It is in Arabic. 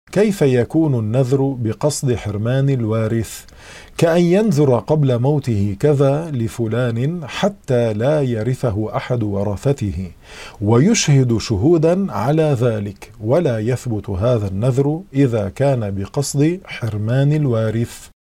كيف يكون النذر بقصد حرمان الوارث؟ كأن ينذر قبل موته كذا لفلان حتى لا يرثه أحد ورثته، ويشهد شهودا على ذلك، ولا يثبت هذا النذر إذا كان بقصد حرمان الوارث.